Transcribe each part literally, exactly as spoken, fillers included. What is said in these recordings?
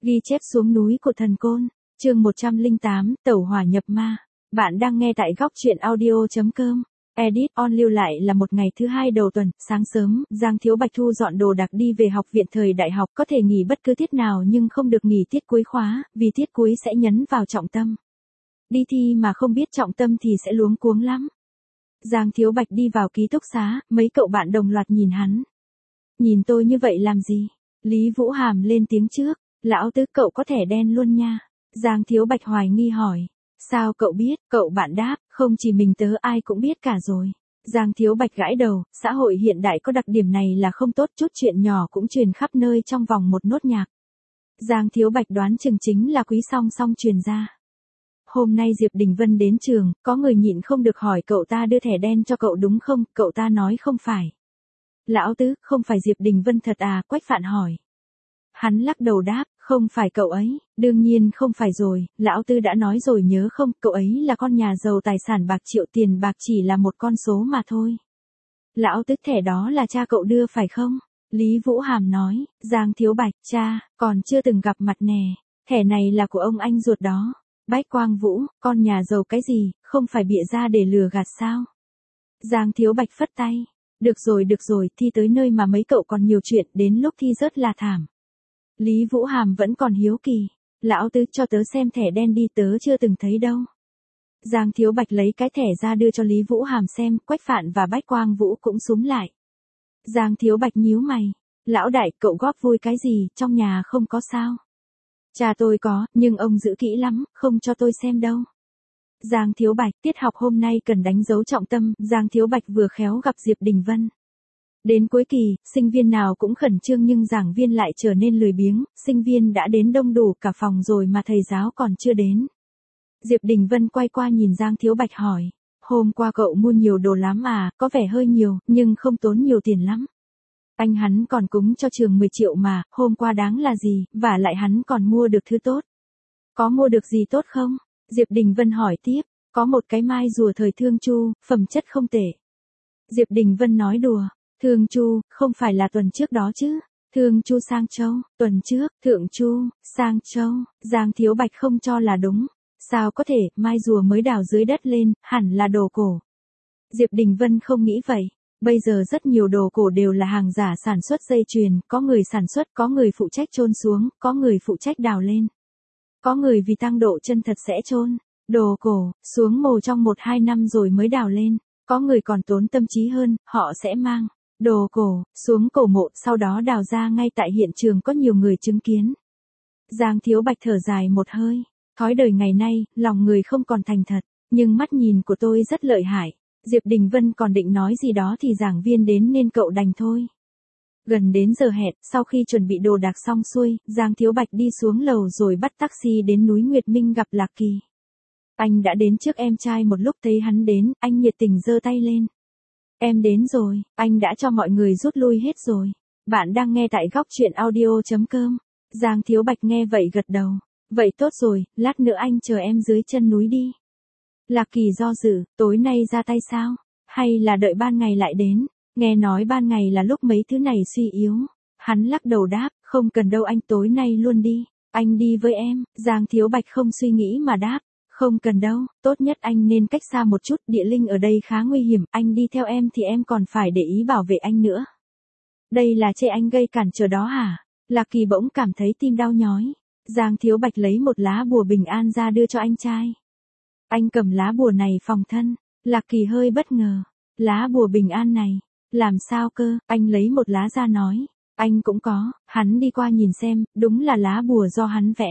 Ghi chép xuống núi của thần côn, chương một trăm lẻ tám, tẩu hỏa nhập ma. Bạn đang nghe tại góc truyện audio chấm com. Edit on lưu lại là một ngày thứ hai đầu tuần, sáng sớm, Giang Thiếu Bạch thu dọn đồ đạc đi về học viện thời đại học, có thể nghỉ bất cứ tiết nào nhưng không được nghỉ tiết cuối khóa, vì tiết cuối sẽ nhấn vào trọng tâm. Đi thi mà không biết trọng tâm thì sẽ luống cuống lắm. Giang Thiếu Bạch đi vào ký túc xá, mấy cậu bạn đồng loạt nhìn hắn. Nhìn tôi như vậy làm gì? Lý Vũ Hàm lên tiếng trước. Lão Tứ, cậu có thẻ đen luôn nha. Giang Thiếu Bạch hoài nghi hỏi. Sao cậu biết? Cậu bạn đáp, không chỉ mình tớ ai cũng biết cả rồi. Giang Thiếu Bạch gãi đầu, xã hội hiện đại có đặc điểm này là không tốt, chút chuyện nhỏ cũng truyền khắp nơi trong vòng một nốt nhạc. Giang Thiếu Bạch đoán chừng chính là Quý Song Song truyền ra. Hôm nay Diệp Đình Vân đến trường, có người nhịn không được hỏi cậu ta đưa thẻ đen cho cậu đúng không, cậu ta nói không phải. Lão Tứ, không phải Diệp Đình Vân thật à, Quách Phạn hỏi. Hắn lắc đầu đáp, không phải cậu ấy, đương nhiên không phải rồi, Lão Tư đã nói rồi nhớ không, cậu ấy là con nhà giàu tài sản bạc triệu, tiền bạc chỉ là một con số mà thôi. Lão Tứ, thẻ đó là cha cậu đưa phải không? Lý Vũ Hàm nói, Giang Thiếu Bạch, cha, còn chưa từng gặp mặt nè, thẻ này là của ông anh ruột đó. Bách Quang Vũ, con nhà giàu cái gì, không phải bịa ra để lừa gạt sao? Giang Thiếu Bạch phất tay, được rồi được rồi, thi tới nơi mà mấy cậu còn nhiều chuyện, đến lúc thi rớt là thảm. Lý Vũ Hàm vẫn còn hiếu kỳ. Lão Tứ, cho tớ xem thẻ đen đi, tớ chưa từng thấy đâu. Giang Thiếu Bạch lấy cái thẻ ra đưa cho Lý Vũ Hàm xem, Quách Phạn và Bách Quang Vũ cũng súm lại. Giang Thiếu Bạch nhíu mày. Lão đại, cậu góp vui cái gì, trong nhà không có sao? Cha tôi có, nhưng ông giữ kỹ lắm, không cho tôi xem đâu. Giang Thiếu Bạch, tiết học hôm nay cần đánh dấu trọng tâm, Giang Thiếu Bạch vừa khéo gặp Diệp Đình Vân. Đến cuối kỳ, sinh viên nào cũng khẩn trương nhưng giảng viên lại trở nên lười biếng, sinh viên đã đến đông đủ cả phòng rồi mà thầy giáo còn chưa đến. Diệp Đình Vân quay qua nhìn Giang Thiếu Bạch hỏi, hôm qua cậu mua nhiều đồ lắm à, có vẻ hơi nhiều, nhưng không tốn nhiều tiền lắm. Anh hắn còn cúng cho trường mười triệu mà, hôm qua đáng là gì, và lại hắn còn mua được thứ tốt. Có mua được gì tốt không? Diệp Đình Vân hỏi tiếp, có một cái mai rùa thời Thương Chu, phẩm chất không tệ. Diệp Đình Vân nói đùa. Thương Chu, không phải là tuần trước đó chứ? Thương Chu Sang Châu, tuần trước, Thượng Chu, Sang Châu, Giang Thiếu Bạch không cho là đúng. Sao có thể, mai rùa mới đào dưới đất lên, hẳn là đồ cổ. Diệp Đình Vân không nghĩ vậy. Bây giờ rất nhiều đồ cổ đều là hàng giả sản xuất dây chuyền, có người sản xuất, có người phụ trách chôn xuống, có người phụ trách đào lên. Có người vì tăng độ chân thật sẽ chôn đồ cổ xuống mồ trong một hai năm rồi mới đào lên. Có người còn tốn tâm trí hơn, họ sẽ mang đồ cổ xuống cổ mộ, sau đó đào ra ngay tại hiện trường, có nhiều người chứng kiến. Giang Thiếu Bạch thở dài một hơi, thói đời ngày nay, lòng người không còn thành thật, nhưng mắt nhìn của tôi rất lợi hại. Diệp Đình Vân còn định nói gì đó thì giảng viên đến nên cậu đành thôi. Gần đến giờ hẹn, sau khi chuẩn bị đồ đạc xong xuôi, Giang Thiếu Bạch đi xuống lầu rồi bắt taxi đến núi Nguyệt Minh gặp Lạc Kỳ. Anh đã đến trước em trai một lúc, thấy hắn đến, anh nhiệt tình giơ tay lên. Em đến rồi, anh đã cho mọi người rút lui hết rồi. Bạn đang nghe tại góc truyện audio chấm com. Giang Thiếu Bạch nghe vậy gật đầu. Vậy tốt rồi, lát nữa anh chờ em dưới chân núi đi. Lạc Kỳ do dự, tối nay ra tay sao? Hay là đợi ban ngày lại đến? Nghe nói ban ngày là lúc mấy thứ này suy yếu. Hắn lắc đầu đáp, không cần đâu anh, tối nay luôn đi. Anh đi với em. Giang Thiếu Bạch không suy nghĩ mà đáp. Không cần đâu, tốt nhất anh nên cách xa một chút, địa linh ở đây khá nguy hiểm, anh đi theo em thì em còn phải để ý bảo vệ anh nữa. Đây là chê anh gây cản trở đó hả? Lạc Kỳ bỗng cảm thấy tim đau nhói. Giang Thiếu Bạch lấy một lá bùa bình an ra đưa cho anh trai. Anh cầm lá bùa này phòng thân. Lạc Kỳ hơi bất ngờ. Lá bùa bình an này, làm sao cơ? Anh lấy một lá ra nói. Anh cũng có, hắn đi qua nhìn xem, đúng là lá bùa do hắn vẽ.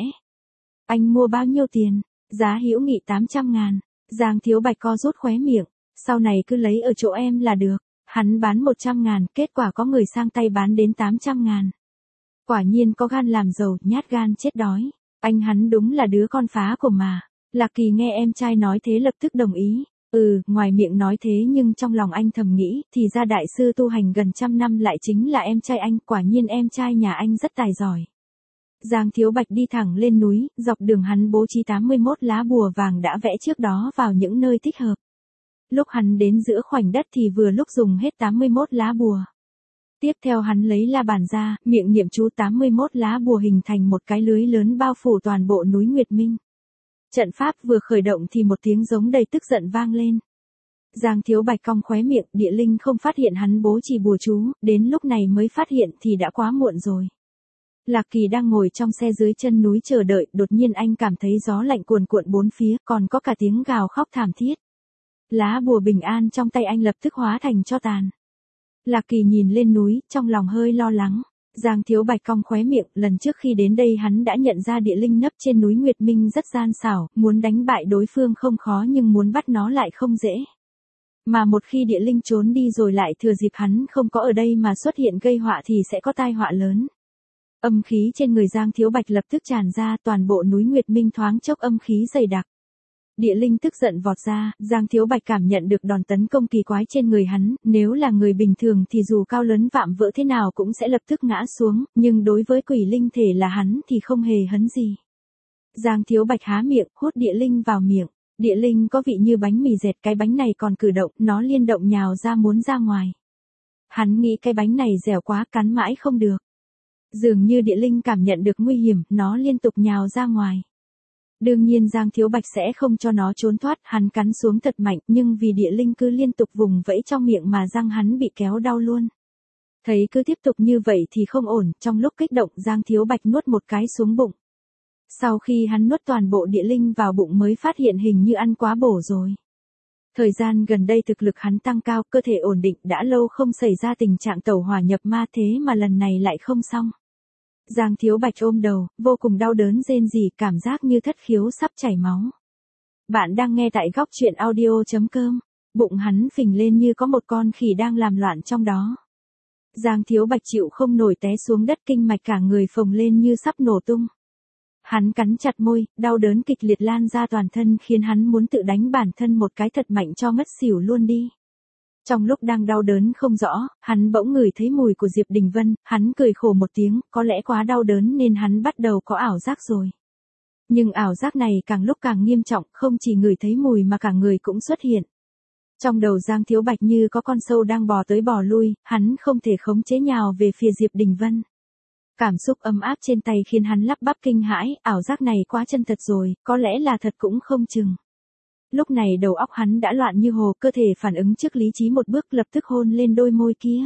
Anh mua bao nhiêu tiền? Giá hữu nghị tám trăm ngàn. Giang Thiếu Bạch co rút khóe miệng. Sau này cứ lấy ở chỗ em là được. Hắn bán một trăm ngàn, kết quả có người sang tay bán đến tám trăm ngàn. Quả nhiên có gan làm giàu, nhát gan chết đói. Anh hắn đúng là đứa con phá của mà. Lạc Kỳ nghe em trai nói thế lập tức đồng ý. Ừ, ngoài miệng nói thế nhưng trong lòng anh thầm nghĩ, thì ra đại sư tu hành gần trăm năm lại chính là em trai anh, quả nhiên em trai nhà anh rất tài giỏi. Giang Thiếu Bạch đi thẳng lên núi, dọc đường hắn bố trí tám mươi mốt lá bùa vàng đã vẽ trước đó vào những nơi thích hợp. Lúc hắn đến giữa khoảnh đất thì vừa lúc dùng hết tám mươi mốt lá bùa. Tiếp theo hắn lấy la bàn ra, miệng niệm chú tám mươi mốt lá bùa hình thành một cái lưới lớn bao phủ toàn bộ núi Nguyệt Minh. Trận pháp vừa khởi động thì một tiếng giống đầy tức giận vang lên. Giang Thiếu Bạch cong khóe miệng, địa linh không phát hiện hắn bố trì bùa chú, đến lúc này mới phát hiện thì đã quá muộn rồi. Lạc Kỳ đang ngồi trong xe dưới chân núi chờ đợi, đột nhiên anh cảm thấy gió lạnh cuồn cuộn bốn phía, còn có cả tiếng gào khóc thảm thiết. Lá bùa bình an trong tay anh lập tức hóa thành tro tàn. Lạc Kỳ nhìn lên núi, trong lòng hơi lo lắng. Giang Thiếu Bạch cong khóe miệng, lần trước khi đến đây hắn đã nhận ra địa linh nấp trên núi Nguyệt Minh rất gian xảo, muốn đánh bại đối phương không khó nhưng muốn bắt nó lại không dễ. Mà một khi địa linh trốn đi rồi lại thừa dịp hắn không có ở đây mà xuất hiện gây họa thì sẽ có tai họa lớn. Âm khí trên người Giang Thiếu Bạch lập tức tràn ra, toàn bộ núi Nguyệt Minh thoáng chốc âm khí dày đặc. Địa linh tức giận vọt ra, Giang Thiếu Bạch cảm nhận được đòn tấn công kỳ quái trên người hắn, nếu là người bình thường thì dù cao lớn vạm vỡ thế nào cũng sẽ lập tức ngã xuống, nhưng đối với quỷ linh thể là hắn thì không hề hấn gì. Giang Thiếu Bạch há miệng, hút địa linh vào miệng. Địa linh có vị như bánh mì dẹt, cái bánh này còn cử động, nó liên động nhào ra muốn ra ngoài. Hắn nghĩ cái bánh này dẻo quá, cắn mãi không được. Dường như địa linh cảm nhận được nguy hiểm, nó liên tục nhào ra ngoài. Đương nhiên Giang Thiếu Bạch sẽ không cho nó trốn thoát, hắn cắn xuống thật mạnh, nhưng vì địa linh cứ liên tục vùng vẫy trong miệng mà răng hắn bị kéo đau luôn. Thấy cứ tiếp tục như vậy thì không ổn, trong lúc kích động Giang Thiếu Bạch nuốt một cái xuống bụng. Sau khi hắn nuốt toàn bộ địa linh vào bụng mới phát hiện hình như ăn quá bổ rồi. Thời gian gần đây thực lực hắn tăng cao, cơ thể ổn định, đã lâu không xảy ra tình trạng tẩu hỏa nhập ma thế mà lần này lại không xong. Giang Thiếu Bạch ôm đầu, vô cùng đau đớn rên rỉ, cảm giác như thất khiếu sắp chảy máu. Bạn đang nghe tại góc truyện audio chấm com, bụng hắn phình lên như có một con khỉ đang làm loạn trong đó. Giang Thiếu Bạch chịu không nổi té xuống đất, kinh mạch cả người phồng lên như sắp nổ tung. Hắn cắn chặt môi, đau đớn kịch liệt lan ra toàn thân khiến hắn muốn tự đánh bản thân một cái thật mạnh cho ngất xỉu luôn đi. Trong lúc đang đau đớn không rõ, hắn bỗng ngửi thấy mùi của Diệp Đình Vân, hắn cười khổ một tiếng, có lẽ quá đau đớn nên hắn bắt đầu có ảo giác rồi. Nhưng ảo giác này càng lúc càng nghiêm trọng, không chỉ ngửi thấy mùi mà cả người cũng xuất hiện. Trong đầu Giang Thiếu Bạch như có con sâu đang bò tới bò lui, hắn không thể khống chế nhào về phía Diệp Đình Vân. Cảm xúc ấm áp trên tay khiến hắn lắp bắp kinh hãi, ảo giác này quá chân thật rồi, có lẽ là thật cũng không chừng. Lúc này đầu óc hắn đã loạn như hồ, cơ thể phản ứng trước lý trí một bước lập tức hôn lên đôi môi kia.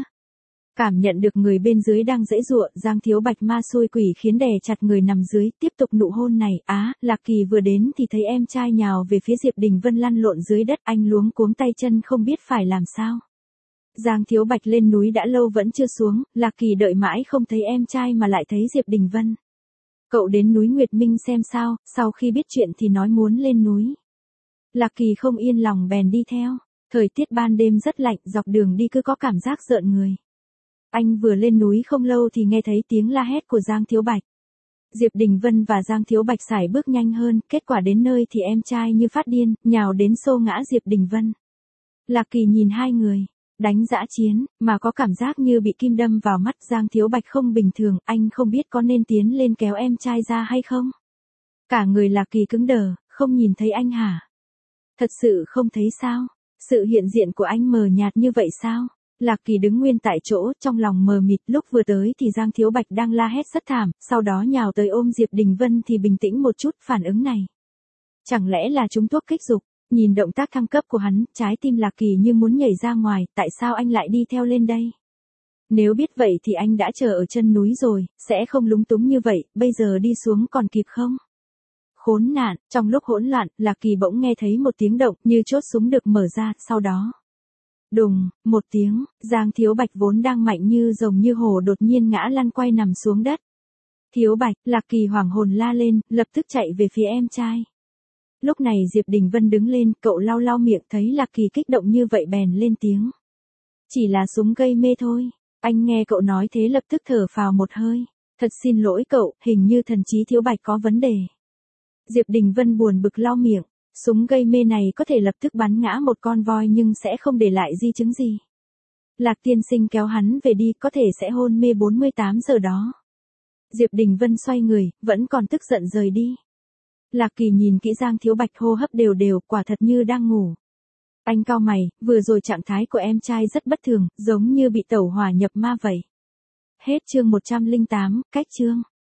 Cảm nhận được người bên dưới đang giãy giụa, Giang Thiếu Bạch ma xui quỷ khiến đè chặt người nằm dưới, tiếp tục nụ hôn này. Á, Lạc Kỳ vừa đến thì thấy em trai nhào về phía Diệp Đình Vân lăn lộn dưới đất, anh luống cuống tay chân không biết phải làm sao. Giang Thiếu Bạch lên núi đã lâu vẫn chưa xuống, Lạc Kỳ đợi mãi không thấy em trai mà lại thấy Diệp Đình Vân. Cậu đến núi Nguyệt Minh xem sao, sau khi biết chuyện thì nói muốn lên núi. Lạc Kỳ không yên lòng bèn đi theo, thời tiết ban đêm rất lạnh, dọc đường đi cứ có cảm giác rợn người. Anh vừa lên núi không lâu thì nghe thấy tiếng la hét của Giang Thiếu Bạch. Diệp Đình Vân và Giang Thiếu Bạch sải bước nhanh hơn, kết quả đến nơi thì em trai như phát điên, nhào đến xô ngã Diệp Đình Vân. Lạc Kỳ nhìn hai người đánh dã chiến, mà có cảm giác như bị kim đâm vào mắt. Giang Thiếu Bạch không bình thường, anh không biết có nên tiến lên kéo em trai ra hay không. Cả người Lạc Kỳ cứng đờ, không nhìn thấy anh hả? Thật sự không thấy sao? Sự hiện diện của anh mờ nhạt như vậy sao? Lạc Kỳ đứng nguyên tại chỗ, trong lòng mờ mịt, lúc vừa tới thì Giang Thiếu Bạch đang la hét rất thảm, sau đó nhào tới ôm Diệp Đình Vân thì bình tĩnh một chút, phản ứng này. Chẳng lẽ là trúng thuốc kích dục? Nhìn động tác thăng cấp của hắn, trái tim Lạc Kỳ như muốn nhảy ra ngoài, tại sao anh lại đi theo lên đây? Nếu biết vậy thì anh đã chờ ở chân núi rồi, sẽ không lúng túng như vậy, bây giờ đi xuống còn kịp không? Khốn nạn, trong lúc hỗn loạn, Lạc Kỳ bỗng nghe thấy một tiếng động như chốt súng được mở ra, sau đó. Đùng, một tiếng, Giang Thiếu Bạch vốn đang mạnh như rồng như hổ đột nhiên ngã lăn quay nằm xuống đất. Thiếu Bạch, Lạc Kỳ hoảng hồn la lên, lập tức chạy về phía em trai. Lúc này Diệp Đình Vân đứng lên, cậu lau lau miệng thấy Lạc Kỳ kích động như vậy bèn lên tiếng. Chỉ là súng gây mê thôi. Anh nghe cậu nói thế lập tức thở phào một hơi. Thật xin lỗi cậu, hình như thần trí Thiếu Bạch có vấn đề. Diệp Đình Vân buồn bực lau miệng. Súng gây mê này có thể lập tức bắn ngã một con voi nhưng sẽ không để lại di chứng gì. Lạc tiên sinh kéo hắn về đi, có thể sẽ hôn mê bốn mươi tám giờ đó. Diệp Đình Vân xoay người, vẫn còn tức giận rời đi. Lạc Kỳ nhìn kỹ Giang Thiếu Bạch hô hấp đều đều, quả thật như đang ngủ. Anh cau mày, vừa rồi trạng thái của em trai rất bất thường, giống như bị tẩu hỏa nhập ma vậy. Hết chương một trăm lẻ tám, cách chương.